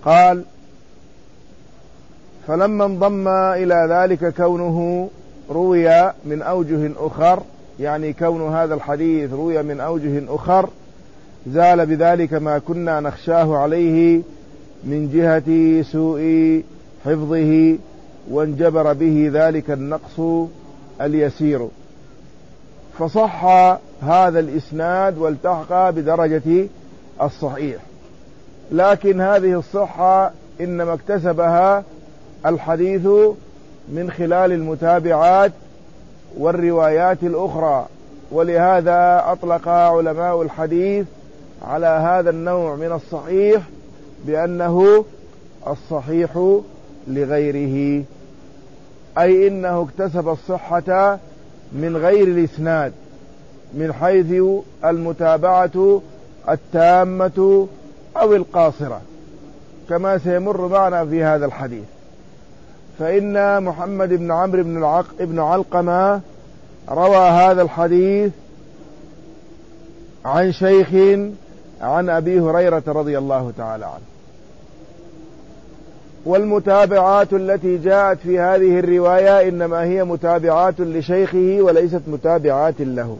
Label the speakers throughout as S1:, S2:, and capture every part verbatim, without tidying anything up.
S1: قال: فلما انضم إلى ذلك كونه روي من أوجه أخر، يعني كون هذا الحديث روي من أوجه أخر، زال بذلك ما كنا نخشاه عليه من جهة سوء حفظه، وانجبر به ذلك النقص اليسير، فصح هذا الإسناد والتحق بدرجة الصحيح. لكن هذه الصحة إنما اكتسبها الحديث من خلال المتابعات والروايات الأخرى، ولهذا أطلق علماء الحديث على هذا النوع من الصحيح بأنه الصحيح لغيره، أي إنه اكتسب الصحة من غير الإسناد من حيث المتابعة التامة أو القاصرة، كما سيمر معنا في هذا الحديث. فإن محمد بن عمرو بن العق بن علقمة روى هذا الحديث عن شيخ عن أبي هريرة رضي الله تعالى عنه، والمتابعات التي جاءت في هذه الرواية إنما هي متابعات لشيخه وليست متابعات له،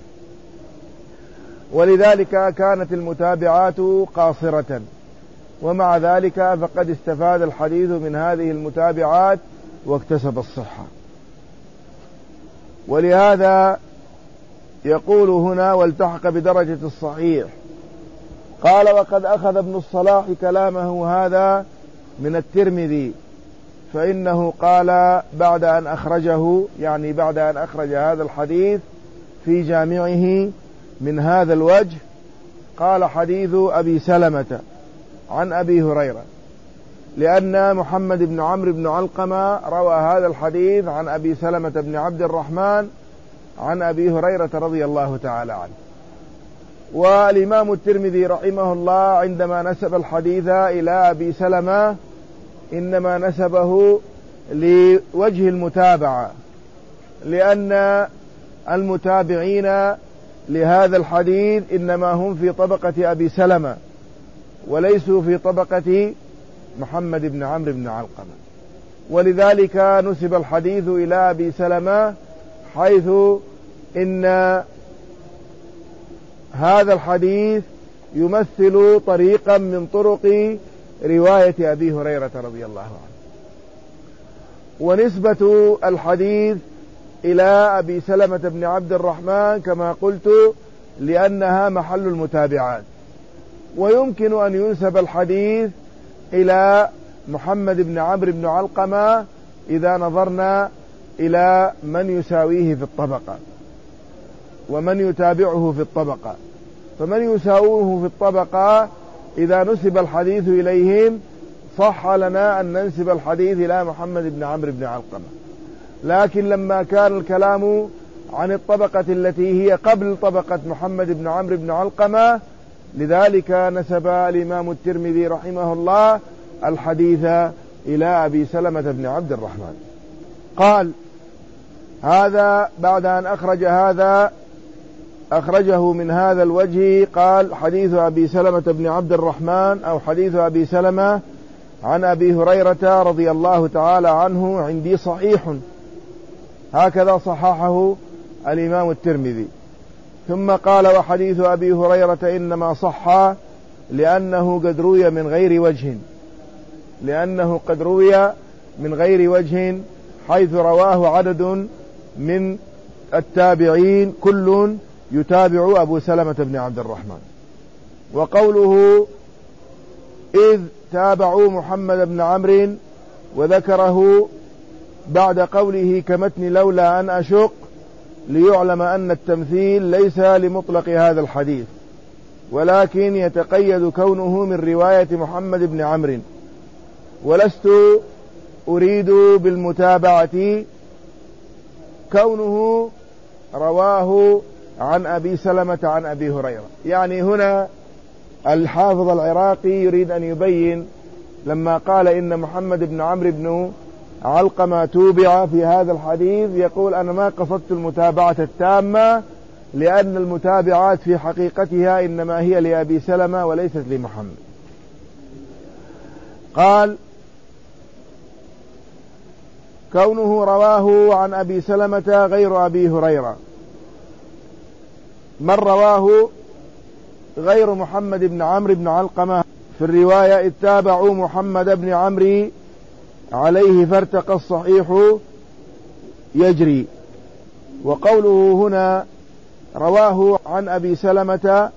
S1: ولذلك كانت المتابعات قاصرة، ومع ذلك فقد استفاد الحديث من هذه المتابعات واكتسب الصحة. ولهذا يقول هنا: والتحق بدرجة الصحيح. قال: وقد أخذ ابن الصلاح كلامه هذا من الترمذي، فإنه قال بعد أن أخرجه، يعني بعد أن أخرج هذا الحديث في جامعه من هذا الوجه، قال: حديث أبي سلمة عن أبي هريرة، لأن محمد بن عمرو بن علقمة روى هذا الحديث عن أبي سلمة بن عبد الرحمن عن أبي هريرة رضي الله تعالى عنه. والإمام الترمذي رحمه الله عندما نسب الحديث إلى أبي سلمة إنما نسبه لوجه المتابعة، لأن المتابعين لهذا الحديث إنما هم في طبقة أبي سلمة وليسوا في طبقة محمد بن عمرو بن علقمة، ولذلك نسب الحديث إلى أبي سلمة، حيث إن هذا الحديث يمثل طريقا من طرق رواية أبي هريرة رضي الله عنه. ونسبة الحديث إلى أبي سلمة بن عبد الرحمن كما قلت لأنها محل المتابعات، ويمكن أن ينسب الحديث إلى محمد بن عمرو بن علقمة إذا نظرنا إلى من يساويه في الطبقة ومن يتابعه في الطبقة. فمن يساويه في الطبقة إذا نسب الحديث إليهم صح لنا أن ننسب الحديث إلى محمد بن عمرو بن علقمة، لكن لما كان الكلام عن الطبقة التي هي قبل طبقة محمد بن عمرو بن علقمة، لذلك نسب الإمام الترمذي رحمه الله الحديث إلى أبي سلمة بن عبد الرحمن. قال: هذا بعد أن أخرج هذا أخرجه من هذا الوجه، قال: حديث أبي سلمة بن عبد الرحمن أو حديث أبي سلمة عن أبي هريرة رضي الله تعالى عنه عندي صحيح، هكذا صححه الإمام الترمذي. ثم قال: وحديث أبي هريرة إنما صح لأنه قد روي من غير وجه لأنه قد روي من غير وجه حيث رواه عدد من التابعين كل يتابع أبو سلمة بن عبد الرحمن. وقوله إذ تابعوا محمد بن عمرو وذكره بعد قوله كمتن لولا أن أشق، ليعلم أن التمثيل ليس لمطلق هذا الحديث، ولكن يتقيد كونه من رواية محمد بن عمرو، ولست أريد بالمتابعة كونه رواه عن أبي سلمة عن أبي هريرة. يعني هنا الحافظ العراقي يريد أن يبين لما قال إن محمد بن عمرو بن علقمة توبع في هذا الحديث، يقول: أنا ما قصدت المتابعة التامة، لأن المتابعات في حقيقتها إنما هي لأبي سلمة وليست لمحمد. قال: كونه رواه عن أبي سلمة غير أبي هريرة. من رواه غير محمد بن عمرو بن علقمة في الرواية اتبعوا محمد بن عمرو عليه فارتقى الصحيح يجري. وقوله هنا رواه عن أبي سلمة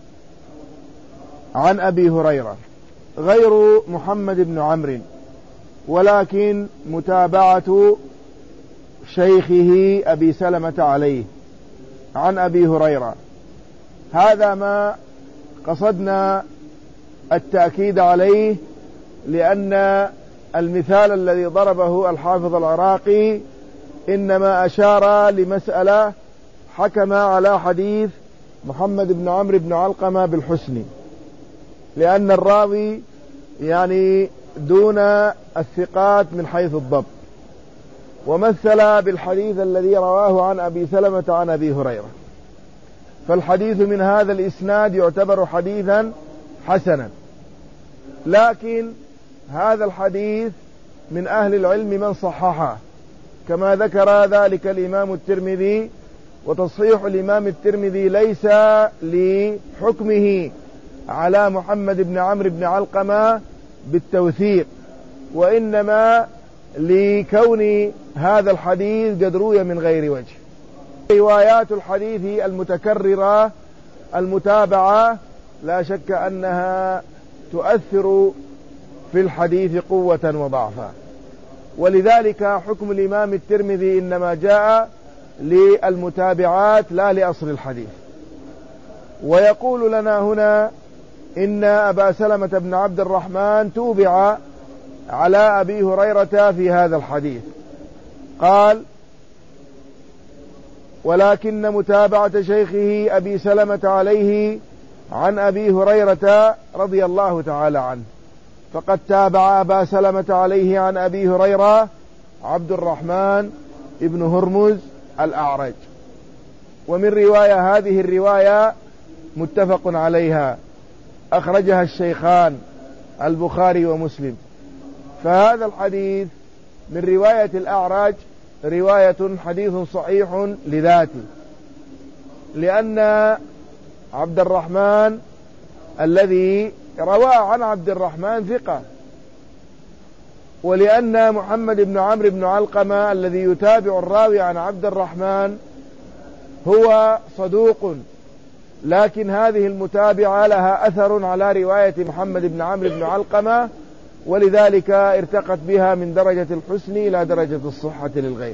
S1: عن أبي هريرة غير محمد بن عمرو، ولكن متابعة شيخه أبي سلمة عليه عن أبي هريرة. هذا ما قصدنا التأكيد عليه، لأن المثال الذي ضربه الحافظ العراقي إنما أشار لمسألة حكم على حديث محمد بن عمرو بن علقمة بالحسن، لأن الراوي يعني دون الثقات من حيث الضبط، ومثل بالحديث الذي رواه عن أبي سلمة عن أبي هريرة، فالحديث من هذا الإسناد يعتبر حديثا حسنا. لكن هذا الحديث من أهل العلم من صححه، كما ذكر ذلك الإمام الترمذي. وتصحيح الإمام الترمذي ليس لحكمه على محمد بن عمرو بن علقمة بالتوثيق، وإنما لكون هذا الحديث قد روي من غير وجه. روايات الحديث المتكررة المتابعة لا شك أنها تؤثر في الحديث قوة وضعفا، ولذلك حكم الإمام الترمذي إنما جاء للمتابعات لا لأصل الحديث. ويقول لنا هنا إن أبا سلمة بن عبد الرحمن توبع على أبي هريرة في هذا الحديث. قال: ولكن متابعة شيخه أبي سلمة عليه عن أبي هريرة رضي الله تعالى عنه، فقد تابع أبا سلمة عليه عن أبي هريرة عبد الرحمن ابن هرمز الأعرج. ومن رواية هذه الرواية متفق عليها، أخرجها الشيخان البخاري ومسلم. فهذا الحديث من رواية الأعرج رواية حديث صحيح لذاته، لأن عبد الرحمن الذي روى عن عبد الرحمن ثقة، ولأن محمد بن عمرو بن علقمة الذي يتابع الراوي عن عبد الرحمن هو صدوق، لكن هذه المتابعة لها أثر على رواية محمد بن عمرو بن علقمة، ولذلك ارتقت بها من درجة الحسن إلى درجة الصحة للغير.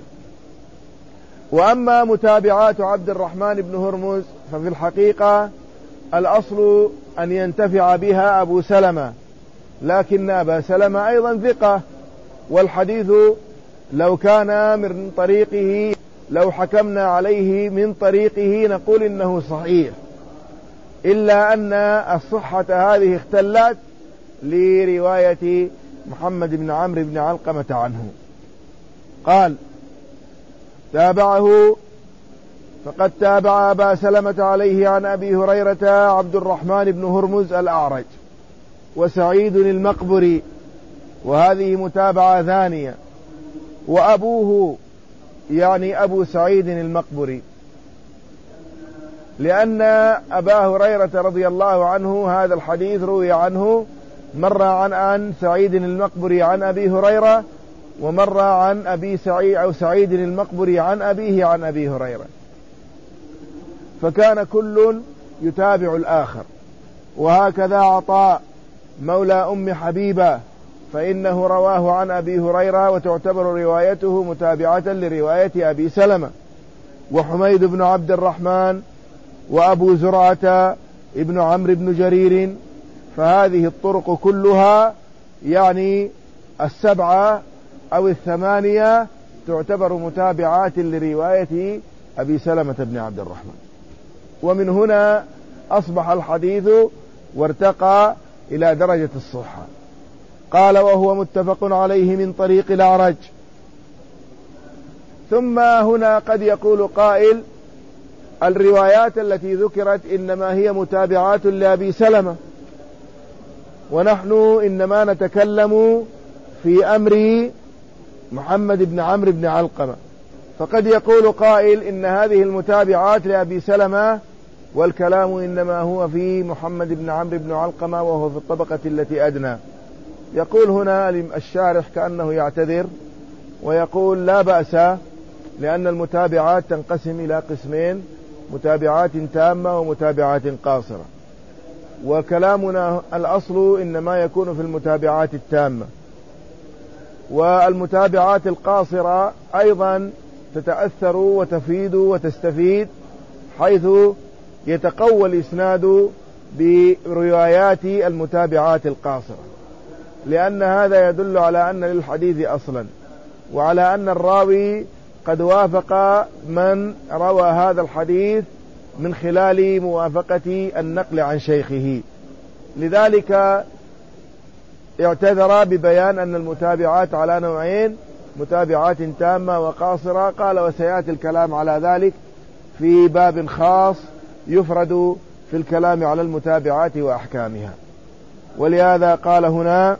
S1: وأما متابعات عبد الرحمن بن هرمز ففي الحقيقة الأصل أن ينتفع بها أبو سلمة، لكن أبا سلمة أيضا ثقة، والحديث لو كان من طريقه لو حكمنا عليه من طريقه نقول إنه صحيح، إلا أن الصحة هذه اختلت لرواية محمد بن عمرو بن علقمة عنه. قال: تابعه فقد تابع أبا سلمة عليه عن أبي هريرة عبد الرحمن بن هرمز الأعرج وسعيد المقبري، وهذه متابعة ثانية، وأبوه يعني أبو سعيد المقبري، لأن أبا هريرة رضي الله عنه هذا الحديث روي عنه مرة عن عن سعيد المقبري عن أبي هريرة، ومرة عن أبي سعيد أو سعيد المقبري عن أبيه عن أبي هريرة، فكان كل يتابع الآخر. وهكذا عطاء مولى أم حبيبة فإنه رواه عن أبي هريرة وتعتبر روايته متابعة لرواية أبي سلمة. وحميد بن عبد الرحمن وأبو زرعة ابن عمرو بن جرير، فهذه الطرق كلها يعني السبعة أو الثمانية تعتبر متابعات لرواية أبي سلمة بن عبد الرحمن. ومن هنا أصبح الحديث وارتقى إلى درجة الصحة. قال: وهو متفق عليه من طريق الأعرج. ثم هنا قد يقول قائل: الروايات التي ذكرت إنما هي متابعات لأبي سلمة، ونحن إنما نتكلم في أمر محمد بن عمرو بن علقمة. فقد يقول قائل إن هذه المتابعات لأبي سلمة، والكلام إنما هو في محمد بن عمرو بن علقمة وهو في الطبقة التي أدنى. يقول هنا الشارح كأنه يعتذر ويقول لا بأس، لأن المتابعات تنقسم إلى قسمين: متابعات تامة ومتابعات قاصرة، وكلامنا الأصل إنما يكون في المتابعات التامة. والمتابعات القاصرة أيضا تتأثر وتفيد وتستفيد، حيث يتقوى الإسناد بروايات المتابعات القاصرة، لأن هذا يدل على أن للحديث أصلا، وعلى أن الراوي قد وافق من روى هذا الحديث من خلال موافقة النقل عن شيخه. لذلك اعتذر ببيان أن المتابعات على نوعين: متابعات تامة وقاصرة. قال وسيأتي الكلام على ذلك في باب خاص يفرد في الكلام على المتابعات وأحكامها. ولهذا قال هنا: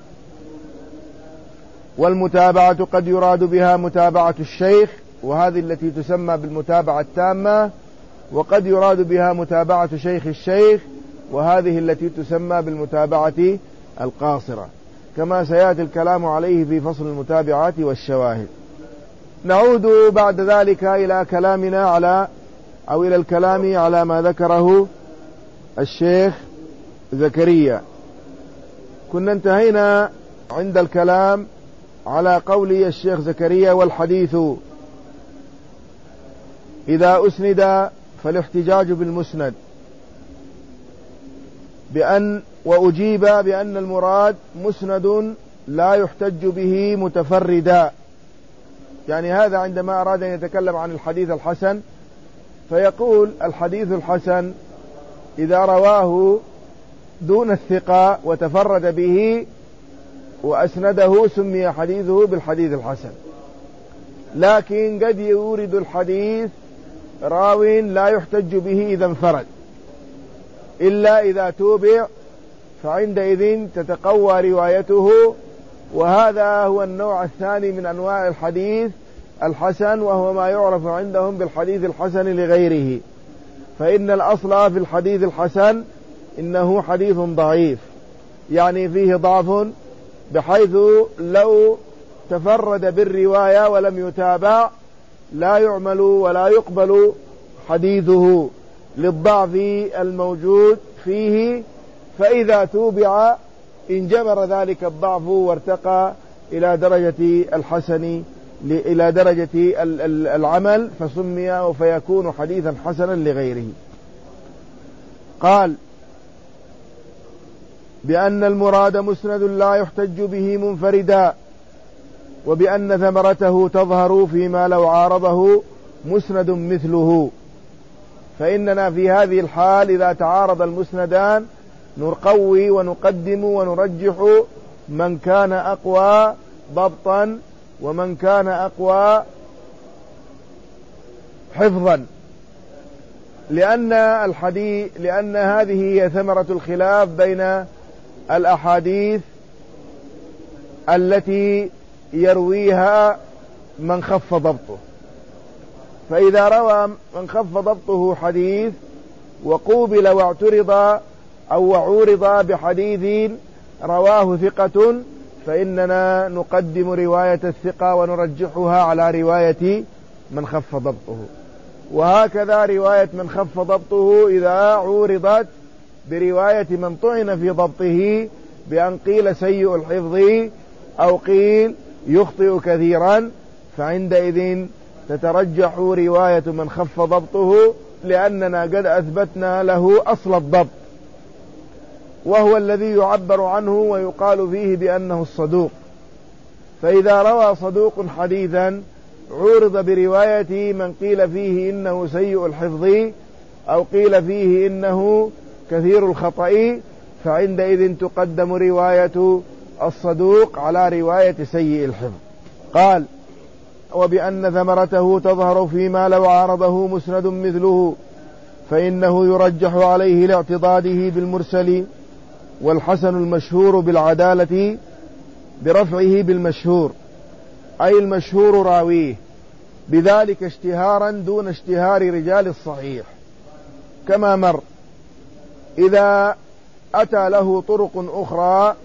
S1: والمتابعة قد يراد بها متابعة الشيخ، وهذه التي تسمى بالمتابعة التامة، وقد يراد بها متابعة شيخ الشيخ، وهذه التي تسمى بالمتابعة القاصرة، كما سيأتي الكلام عليه في فصل المتابعات والشواهد. نعود بعد ذلك إلى كلامنا على أو إلى الكلام على ما ذكره الشيخ زكريا. كنا انتهينا عند الكلام على قول الشيخ زكريا: والحديث إذا أسند فالاحتجاج بالمسند، بأن وأجيب بأن المراد مسند لا يحتج به متفردا. يعني هذا عندما أراد أن يتكلم عن الحديث الحسن فيقول: الحديث الحسن إذا رواه دون الثقة وتفرد به وأسنده سمي حديثه بالحديث الحسن. لكن قد يورد الحديث راو لا يحتج به إذا انفرد، إلا إذا توبع، فعندئذ تتقوى روايته. وهذا هو النوع الثاني من أنواع الحديث الحسن، وهو ما يعرف عندهم بالحديث الحسن لغيره. فإن الأصل في الحديث الحسن إنه حديث ضعيف، يعني فيه ضعف، بحيث لو تفرد بالرواية ولم يتابع لا يعمل ولا يقبل حديثه للضعف الموجود فيه. فإذا توبع انجبر ذلك الضعف وارتقى إلى درجة الحسن، إلى درجة العمل، فسمي فيكون حديثا حسنا لغيره. قال: بأن المراد مسند لا يحتج به منفردا، وبأن ثمرته تظهر فيما لو عارضه مسند مثله. فإننا في هذه الحال إذا تعارض المسندان نقوي ونقدم ونرجح من كان أقوى ضبطا ومن كان أقوى حفظا، لأن الحديث لأن هذه هي ثمرة الخلاف بين الأحاديث التي يرويها من خف ضبطه. فإذا روى من خف ضبطه حديث وقوبل واعترض أو عورض بحديث رواه ثقة، فإننا نقدم رواية الثقة ونرجحها على رواية من خف ضبطه. وهكذا رواية من خف ضبطه إذا عورضت برواية من طعن في ضبطه بأن قيل سيء الحفظ أو قيل يخطئ كثيرا، فعندئذ تترجح رواية من خف ضبطه، لأننا قد أثبتنا له أصل الضبط، وهو الذي يعبر عنه ويقال فيه بأنه الصدوق. فإذا روى صدوق حديثا عورض برواية من قيل فيه إنه سيء الحفظ أو قيل فيه إنه كثير الخطأ، فعندئذ تقدم رواية الصدوق على رواية سيء الحفظ. قال: وبأن ثمرته تظهر فيما لو عارضه مسند مثله، فإنه يرجح عليه لاعتضاده بالمرسل والحسن المشهور بالعدالة برفعه بالمشهور، أي المشهور راويه، بذلك اشتهارا دون اشتهار رجال الصحيح كما مر. إذا أتى له طرق أخرى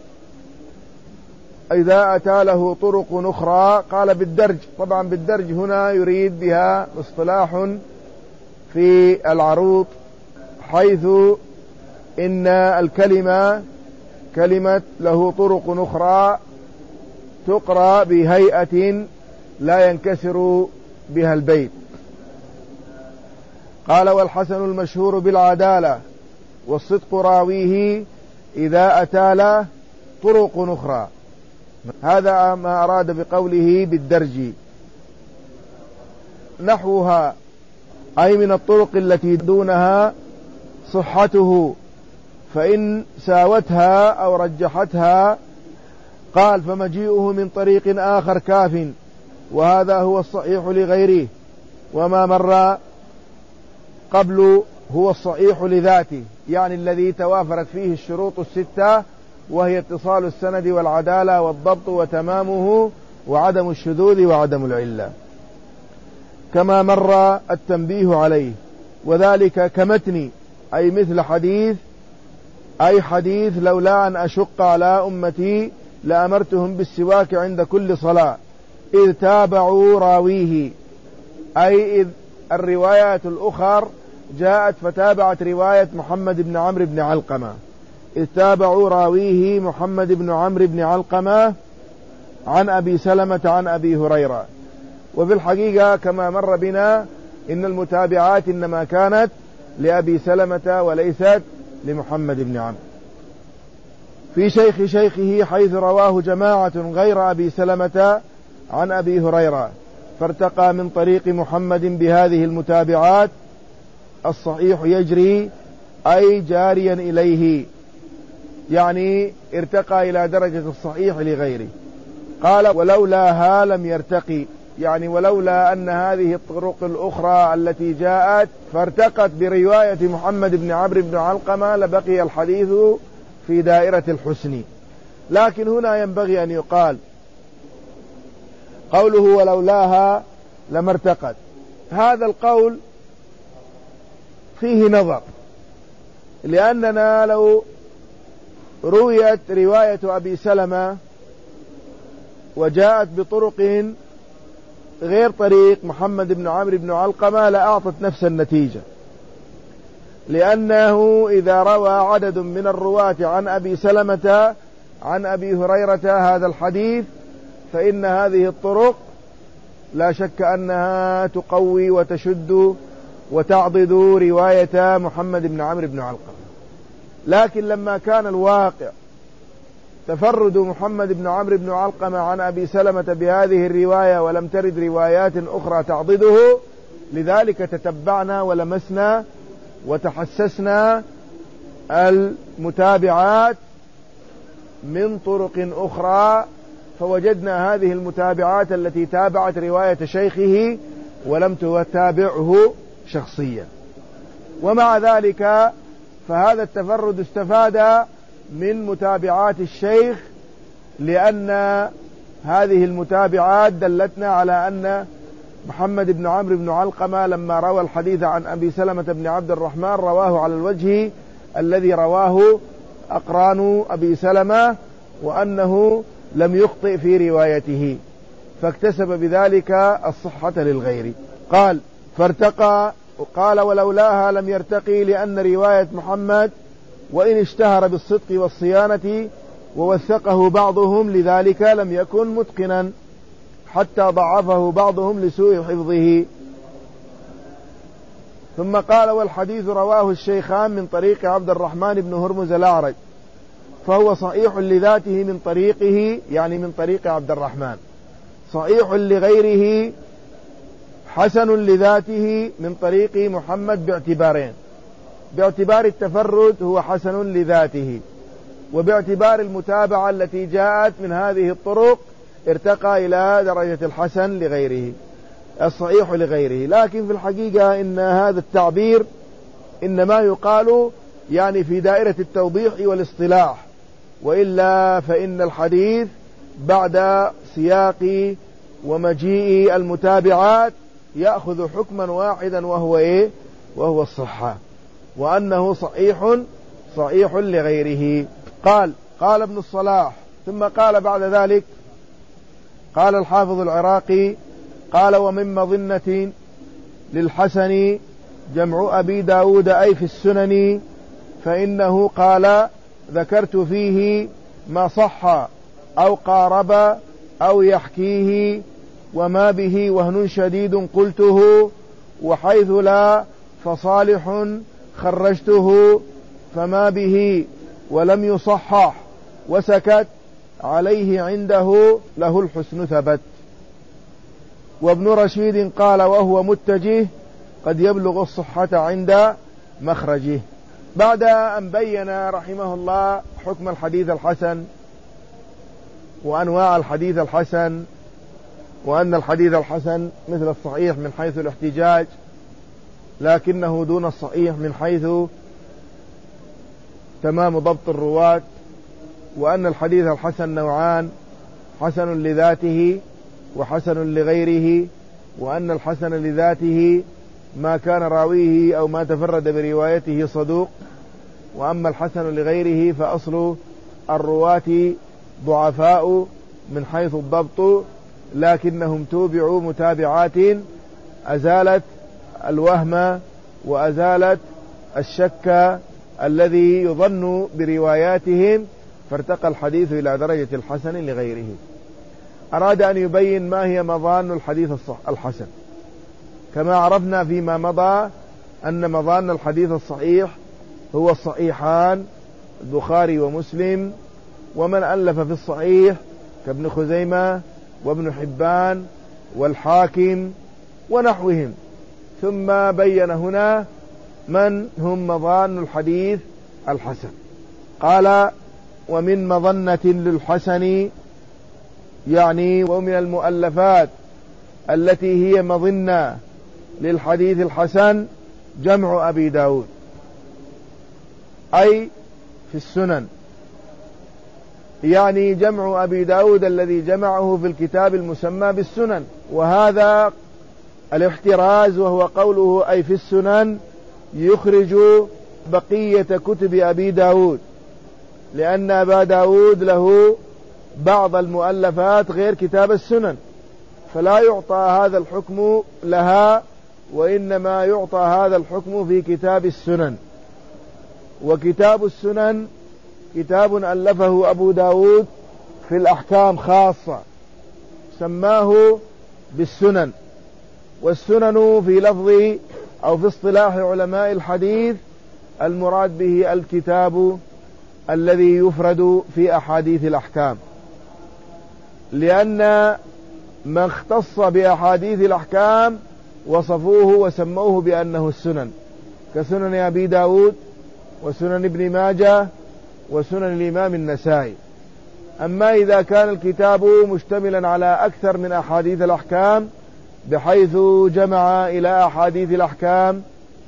S1: إذا أتى له طرق أخرى قال بالدرج. طبعا بالدرج هنا يريد بها اصطلاح في العروض، حيث إن الكلمة كلمة له طرق أخرى تقرأ بهيئة لا ينكسر بها البيت. قال والحسن المشهور بالعدالة والصدق راويه إذا أتى له طرق أخرى. هذا ما أراد بقوله بالدرج، نحوها أي من الطرق التي دونها صحته، فإن ساوتها أو رجحتها قال فمجيئه من طريق آخر كاف، وهذا هو الصحيح لغيره، وما مر قبل هو الصحيح لذاته، يعني الذي توافرت فيه الشروط الستة، وهي اتصال السند والعدالة والضبط وتمامه وعدم الشذوذ وعدم العلة، كما مر التنبيه عليه. وذلك كمتن، أي مثل حديث أي حديث لولا أن أشق على أمتي لأمرتهم بالسواك عند كل صلاة، إذ تابعوا راويه، أي إذ الروايات الأخر جاءت فتابعت رواية محمد بن عمرو بن علقمة، إذ تابعوا راويه محمد بن عمرو بن علقمة عن أبي سلمة عن أبي هريرة. وفي الحقيقة كما مر بنا إن المتابعات إنما كانت لأبي سلمة وليست لمحمد بن عمرو. في شيخ شيخه حيث رواه جماعة غير أبي سلمة عن أبي هريرة، فارتقى من طريق محمد بهذه المتابعات الصحيح يجري، أي جاريا إليه، يعني ارتقى إلى درجة الصحيح لغيره. قال ولولاها لم يرتقي، يعني ولولا أن هذه الطرق الأخرى التي جاءت فارتقت برواية محمد بن عمرو بن علقمة لبقي الحديث في دائرة الحسن. لكن هنا ينبغي أن يقال قوله ولولاها لم ارتقت، هذا القول فيه نظر، لأننا لو رويت رواية أبي سلمة وجاءت بطرق غير طريق محمد بن عمرو بن علقمة لأعطت نفس النتيجة، لأنه إذا روى عدد من الرواة عن أبي سلمة عن أبي هريرة هذا الحديث فإن هذه الطرق لا شك أنها تقوي وتشد وتعضد رواية محمد بن عمرو بن علقمة. لكن لما كان الواقع تفرد محمد بن عمرو بن علقمة عن أبي سلمة بهذه الرواية ولم ترد روايات أخرى تعضده، لذلك تتبعنا ولمسنا وتحسسنا المتابعات من طرق أخرى، فوجدنا هذه المتابعات التي تابعت رواية شيخه ولم تتابعه شخصيا. ومع ذلك فهذا التفرد استفاد من متابعات الشيخ، لأن هذه المتابعات دلتنا على أن محمد بن عمرو بن علقمة لما روى الحديث عن أبي سلمة بن عبد الرحمن رواه على الوجه الذي رواه أقران أبي سلمة، وأنه لم يخطئ في روايته، فاكتسب بذلك الصحة للغير. قال فارتقى، وقال ولولاها لم يرتقي، لأن رواية محمد وإن اشتهر بالصدق والصيانة ووثقه بعضهم لذلك لم يكن متقنا، حتى ضعفه بعضهم لسوء حفظه. ثم قال والحديث رواه الشيخان من طريق عبد الرحمن بن هرمز الأعرج، فهو صحيح لذاته من طريقه، يعني من طريق عبد الرحمن، صحيح لغيره حسن لذاته من طريق محمد باعتبارين: باعتبار التفرد هو حسن لذاته، وباعتبار المتابعة التي جاءت من هذه الطرق ارتقى إلى درجة الحسن لغيره، الصحيح لغيره. لكن في الحقيقة إن هذا التعبير إنما يقال يعني في دائرة التوضيح والاصطلاح، وإلا فإن الحديث بعد سياق ومجيء المتابعات يأخذ حكما واحدا وهو إيه؟ وهو الصحة، وأنه صحيح صحيح لغيره. قال قال ابن الصلاح ثم قال بعد ذلك، قال الحافظ العراقي قال ومن مظنة للحسن جمع أبي داود أي في السنن، فإنه قال ذكرت فيه ما صح أو قارب أو يحكيه، وما به وهن شديد قلته، وحيث لا فصالح خرجته، فما به ولم يصحح وسكت عليه عنده له الحسن ثبت. وابن رشيد قال وهو متجه قد يبلغ الصحة عند مخرجه. بعد أن بين رحمه الله حكم الحديث الحسن وأنواع الحديث الحسن، وأن الحديث الحسن مثل الصحيح من حيث الاحتجاج لكنه دون الصحيح من حيث تمام ضبط الرواة، وأن الحديث الحسن نوعان، حسن لذاته وحسن لغيره، وأن الحسن لذاته ما كان راويه أو ما تفرد بروايته صدوق، وأما الحسن لغيره فأصل الرواة ضعفاء من حيث الضبط، لكنهم توبعوا متابعات أزالت الوهم وأزالت الشك الذي يظن برواياتهم، فارتقى الحديث إلى درجة الحسن لغيره. أراد أن يبين ما هي مظان الحديث الحسن. كما عرفنا فيما مضى أن مظان الحديث الصحيح هو الصحيحان البخاري ومسلم، ومن ألف في الصحيح كابن خزيمة وابن حبان والحاكم ونحوهم. ثم بين هنا من هم مظان الحديث الحسن. قال ومن مظنة للحسن، يعني ومن المؤلفات التي هي مظنة للحديث الحسن جمع أبي داود أي في السنن، يعني جمع أبي داود الذي جمعه في الكتاب المسمى بالسنن. وهذا الاحتراز وهو قوله أي في السنن يخرج بقية كتب أبي داود، لأن أبا داود له بعض المؤلفات غير كتاب السنن، فلا يعطى هذا الحكم لها، وإنما يعطى هذا الحكم في كتاب السنن. وكتاب السنن كتاب ألفه أبو داود في الأحكام خاصة سماه بالسنن. والسنن في لفظ أو في اصطلاح علماء الحديث المراد به الكتاب الذي يفرد في أحاديث الأحكام، لأن ما اختص بأحاديث الأحكام وصفوه وسموه بأنه السنن، كسنن أبي داود وسنن ابن ماجه وسنن الإمام النسائي. أما إذا كان الكتاب مشتملا على أكثر من أحاديث الأحكام بحيث جمع إلى أحاديث الأحكام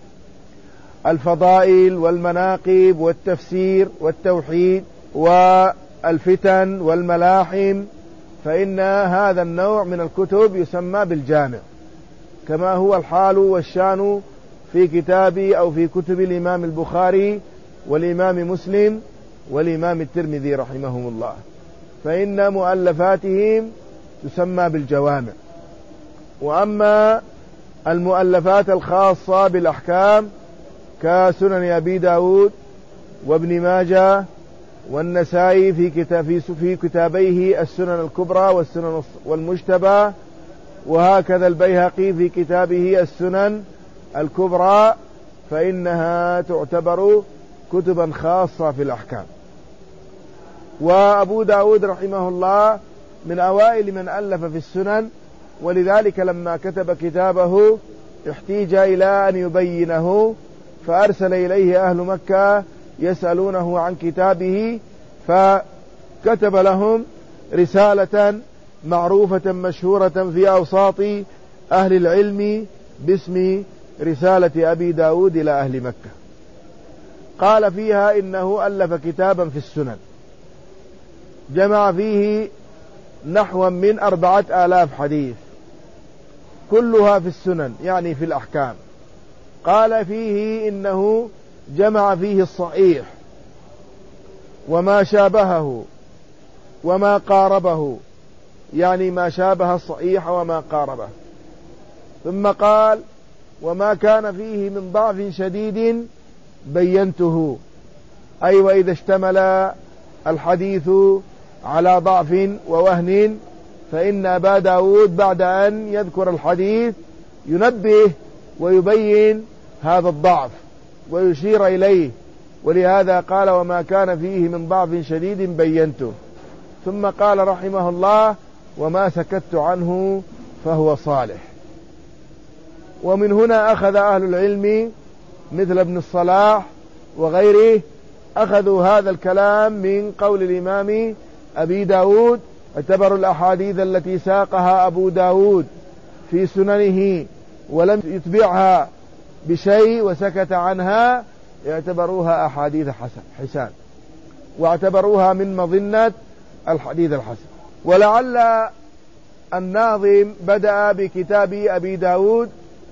S1: الفضائل والمناقب والتفسير والتوحيد والفتن والملاحم، فإن هذا النوع من الكتب يسمى بالجامع، كما هو الحال والشان في كتاب أو في كتب الإمام البخاري والإمام مسلم والإمام الترمذي رحمهم الله، فإن مؤلفاتهم تسمى بالجوامع. وأما المؤلفات الخاصة بالأحكام كسنن أبي داود وابن ماجه والنسائي في كتاب في كتابيه السنن الكبرى والسنن والمجتبى، وهكذا البيهقي في كتابه السنن الكبرى، فإنها تعتبر كتبا خاصة في الأحكام. وأبو داود رحمه الله من أوائل من ألف في السنن، ولذلك لما كتب كتابه احتيج إلى أن يبينه، فأرسل إليه أهل مكة يسألونه عن كتابه، فكتب لهم رسالة معروفة مشهورة في أوساط أهل العلم باسم رسالة أبي داود إلى أهل مكة. قال فيها إنه ألف كتابا في السنن جمع فيه نحو من أربعة آلاف حديث كلها في السنن يعني في الأحكام. قال فيه إنه جمع فيه الصحيح وما شابهه وما قاربه، يعني ما شابه الصحيح وما قاربه. ثم قال وما كان فيه من ضعف شديد بينته، أي وإذا اشتمل الحديث على ضعف ووهن فإن أبا داود بعد أن يذكر الحديث ينبه ويبين هذا الضعف ويشير إليه، ولهذا قال وما كان فيه من ضعف شديد بينته. ثم قال رحمه الله وما سكت عنه فهو صالح. ومن هنا أخذ أهل العلم مثل ابن الصلاح وغيره أخذوا هذا الكلام من قول الإمام أبي داود، اعتبروا الأحاديث التي ساقها أبو داود في سننه ولم يتبعها بشيء وسكت عنها يعتبروها أحاديث حسن حسان، واعتبروها من مظنة الحديث الحسن. ولعل الناظم بدأ بكتاب أبي داود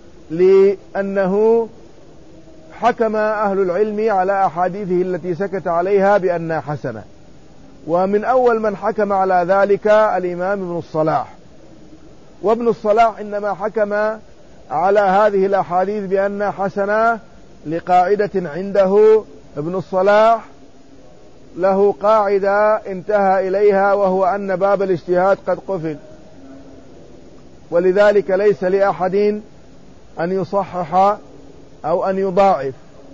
S1: لأنه حكم أهل العلم على أحاديثه التي سكت عليها بأنها حسنة، ومن أول من حكم على ذلك الإمام ابن الصلاح. وابن الصلاح إنما حكم على هذه الأحاديث بأنها حسنة لقاعدة عنده. ابن الصلاح له قاعدة انتهى إليها، وهو أن باب الاجتهاد قد قفل، ولذلك ليس لأحد أن يصحح أو أن يضاعف،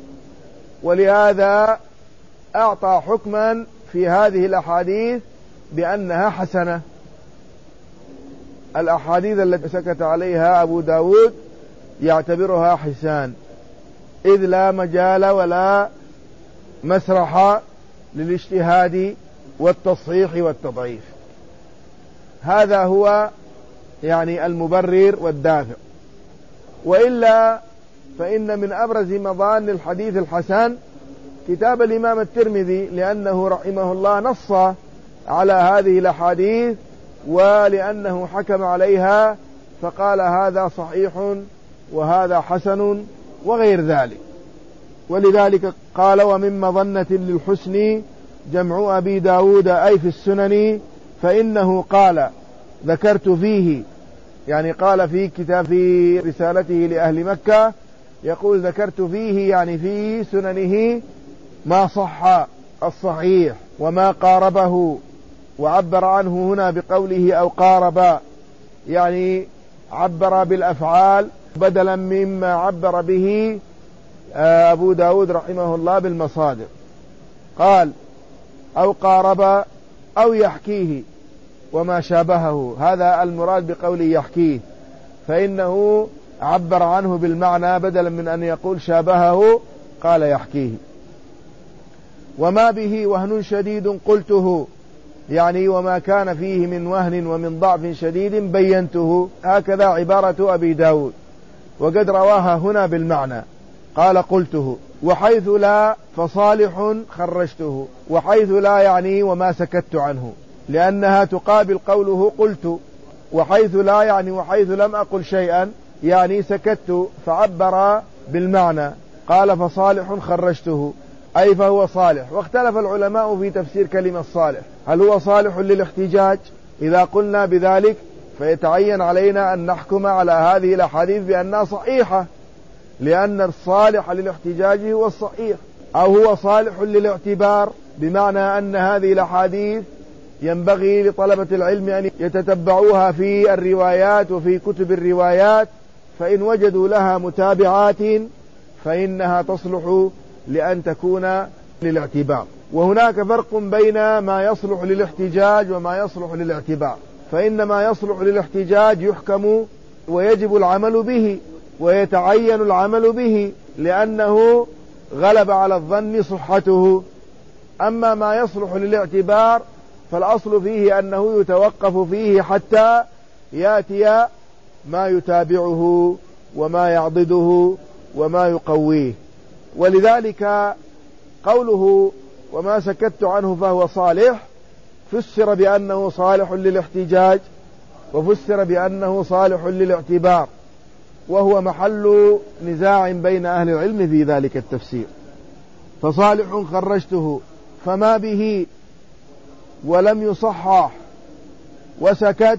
S1: ولهذا أعطى حكما في هذه الأحاديث بأنها حسنة. الأحاديث التي سكت عليها أبو داود يعتبرها حسان، إذ لا مجال ولا مسرح للاجتهاد والتصحيح والتضعيف. هذا هو يعني المبرر والدافع. وإلا فإن من أبرز مظان الحديث الحسن كتاب الإمام الترمذي، لأنه رحمه الله نص على هذه الأحاديث ولأنه حكم عليها فقال هذا صحيح وهذا حسن وغير ذلك. ولذلك قال ومن مظنة للحسن جمع أبي داود أي في السنن، فإنه قال ذكرت فيه، يعني قال في كتاب في رسالته لأهل مكة يقول ذكرت فيه يعني في سننه ما صح الصحيح وما قاربه، وعبر عنه هنا بقوله أو قارب، يعني عبر بالأفعال بدلا مما عبر به أبو داود رحمه الله بالمصادر. قال أو قارب أو يحكيه وما شابهه، هذا المراد بقوله يحكيه، فإنه عبر عنه بالمعنى بدلا من أن يقول شابهه قال يحكيه. وما به وهن شديد قلته، يعني وما كان فيه من وهن ومن ضعف شديد بينته، هكذا عبارة أبي داود، وقد رواها هنا بالمعنى قال قلته. وحيث لا فصالح خرجته، وحيث لا يعني وما سكت عنه، لأنها تقابل قوله قلت. وحيث لا يعني وحيث لم أقل شيئا يعني سكت، فعبر بالمعنى قال فصالح خرجته أي فهو صالح. واختلف العلماء في تفسير كلمة صالح، هل هو صالح للاحتجاج؟ إذا قلنا بذلك فيتعين علينا أن نحكم على هذه الأحاديث بأنها صحيحة، لأن الصالح للاحتجاج هو الصحيح، أو هو صالح للاعتبار، بمعنى أن هذه الأحاديث ينبغي لطلبة العلم أن يتتبعوها في الروايات وفي كتب الروايات، فإن وجدوا لها متابعات فإنها تصلح لأن تكون للاعتبار. وهناك فرق بين ما يصلح للاحتجاج وما يصلح للاعتبار، فإن ما يصلح للاحتجاج يحكم ويجب العمل به ويتعين العمل به لأنه غلب على الظن صحته. أما ما يصلح للاعتبار فالأصل فيه أنه يتوقف فيه حتى يأتي ما يتابعه وما يعضده وما يقويه. ولذلك قوله وما سكت عنه فهو صالح فسر بأنه صالح للاحتجاج، وفسر بأنه صالح للاعتبار، وهو محل نزاع بين أهل العلم في ذلك التفسير. فصالح خرجته فما به ولم يصحح وسكت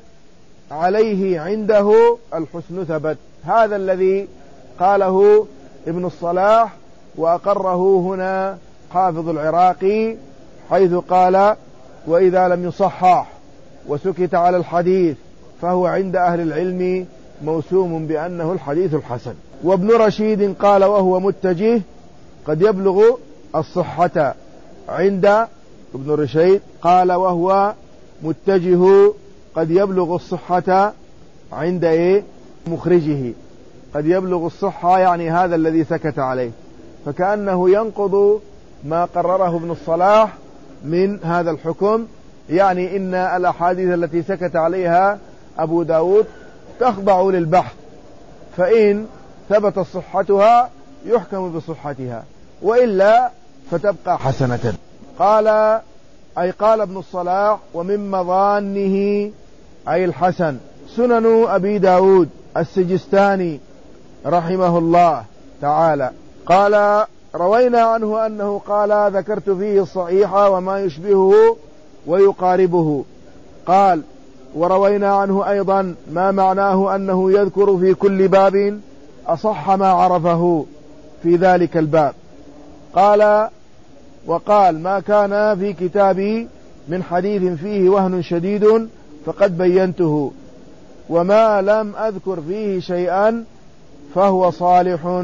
S1: عليه عنده الحسن ثبت. هذا الذي قاله ابن الصلاح وأقره هنا حافظ العراقي، حيث قال وإذا لم يصحح وسكت على الحديث فهو عند أهل العلم موسوم بأنه الحديث الحسن. وابن رشيد قال وهو متجه قد يبلغ الصحة عند ابن رشيد قال وهو متجه قد يبلغ الصحة عند إيه؟ مخرجه. قد يبلغ الصحة يعني هذا الذي سكت عليه، فكأنه ينقض ما قرره ابن الصلاح من هذا الحكم، يعني إن الأحاديث التي سكت عليها أبو داود تخضع للبحث، فإن ثبت صحتها يحكم بصحتها، وإلا فتبقى حسنة. قال أي قال ابن الصلاح ومن مظانه أي الحسن سنن أبي داود السجستاني رحمه الله تعالى. قال روينا عنه أنه قال ذكرت فيه الصحيح وما يشبهه ويقاربه. قال وروينا عنه أيضا ما معناه أنه يذكر في كل باب أصح ما عرفه في ذلك الباب. قال وقال ما كان في كتابي من حديث فيه وهن شديد فقد بينته، وما لم أذكر فيه شيئا فهو صالح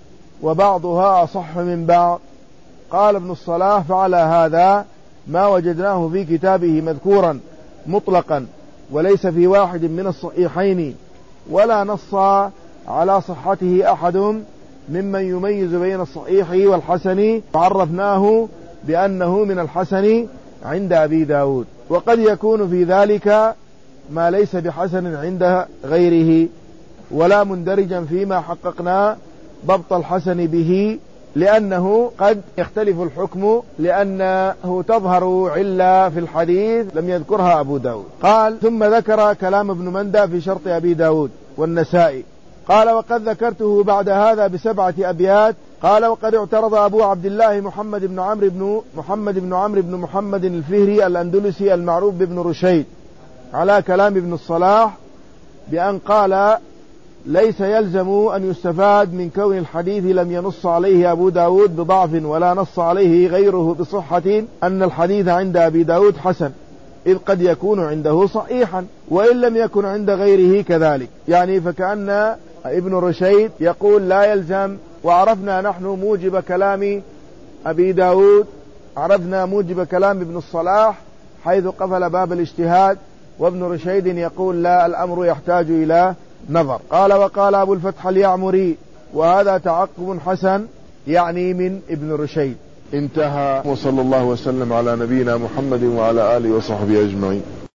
S1: وبعضها أصح من بعض. قال ابن الصلاح فعلى هذا ما وجدناه في كتابه مذكورا مطلقا وليس في واحد من الصحيحين، ولا نص على صحته أحد ممن يميز بين الصحيح والحسن، وعرفناه بأنه من الحسن عند أبي داود، وقد يكون في ذلك ما ليس بحسن عند غيره، ولا مندرجا فيما حققنا ضبط الحسن به، لأنه قد يختلف الحكم لأنه تظهر علة في الحديث لم يذكرها أبو داود. قال ثم ذكر كلام ابن مندى في شرط أبي داود والنسائي. قال وقد ذكرته بعد هذا بسبعة أبيات. قال وقد اعترض أبو عبد الله محمد بن عمرو بن محمد بن عمرو بن محمد الفهري الأندلسي المعروف بابن رشيد على كلام ابن الصلاح بأن قال ليس يلزم أن يستفاد من كون الحديث لم ينص عليه أبو داود بضعف ولا نص عليه غيره بصحة أن الحديث عند أبي داود حسن، إذ قد يكون عنده صحيحا وإن لم يكن عند غيره كذلك. يعني فكأن ابن رشيد يقول لا يلزم، وعرفنا نحن موجب كلام أبي داود، عرفنا موجب كلام ابن الصلاح حيث قفل باب الاجتهاد، وابن رشيد يقول لا، الأمر يحتاج إلى نظر. قال وقال أبو الفتح اليعمري وهذا تعقب حسن يعني من ابن رشيد. انتهى. وصلى الله وسلم على نبينا محمد وعلى آله وصحبه أجمعين.